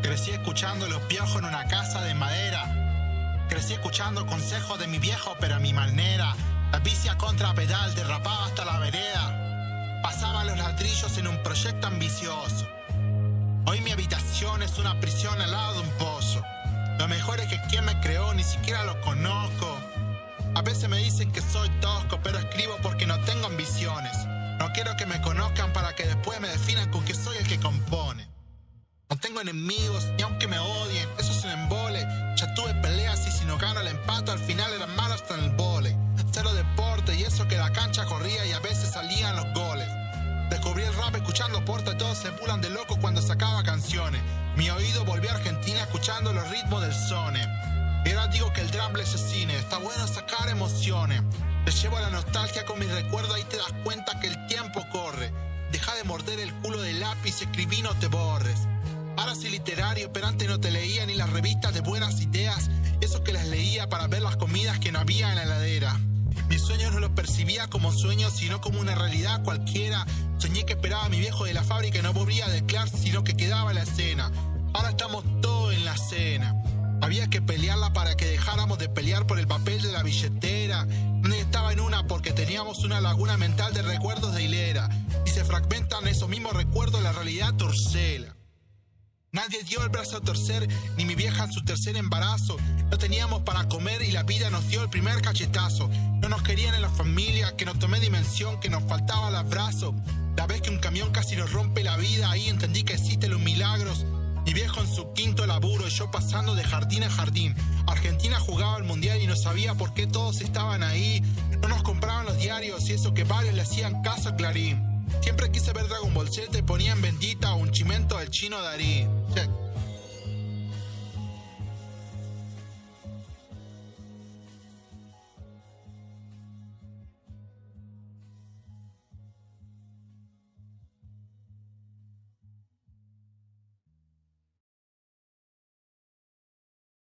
Crecí escuchando los piojos en una casa de madera. Crecí escuchando consejos de mi viejo, pero a mi manera. La bici a contrapedal derrapaba hasta la vereda. Pasaba los ladrillos en un proyecto ambicioso. Hoy mi habitación es una prisión al lado de un pozo. Lo mejor es que quien me creó ni siquiera lo conozco. A veces me dicen que soy tosco, pero escribo porque no tengo ambiciones. No quiero que me conozcan para que después me definan con que soy el que compone. No tengo enemigos, ni aunque me odien, eso es un embole. Ya tuve peleas y si no gano el empate, al final eran malos hasta en el vóley. Cero deporte y eso que la cancha corría y a veces salían los goles. Descubrí el rap escuchando Porta y todos se burlan de loco cuando sacaba canciones. Mi oído volvió a Argentina escuchando los ritmos del sone. Y ahora digo que el drum le asesine, está bueno sacar emociones. Te llevo la nostalgia con mis recuerdos, ahí te das cuenta que el tiempo corre. Deja de morder el culo del lápiz, escribí, no te borres. Ahora soy literario, pero antes no te leía ni las revistas de buenas ideas. Eso que las leía para ver las comidas que no había en la heladera. Mis sueños no los percibía como sueños, sino como una realidad cualquiera. Soñé que esperaba a mi viejo de la fábrica y no volvía a declarar, sino que quedaba en la escena. Ahora estamos todos en la cena. Había que pelearla para que dejáramos de pelear por el papel de la billetera. Nadie estaba en una porque teníamos una laguna mental de recuerdos de hilera. Y se fragmentan esos mismos recuerdos, la realidad torcela. Nadie dio el brazo a torcer, ni mi vieja en su tercer embarazo. No teníamos para comer y la vida nos dio el primer cachetazo. No nos querían en la familia, que no tomé dimensión, que nos faltaba el abrazo. La vez que un camión casi nos rompe la vida, ahí entendí que existen los milagros. Mi viejo en su quinto laburo y yo pasando de jardín a jardín. Argentina jugaba el mundial y no sabía por qué todos estaban ahí. No nos compraban los diarios y eso que varios le hacían caso a Clarín. Siempre quise ver Dragon Ball Z y ponían Bendita o un chimento del chino Darín. Check.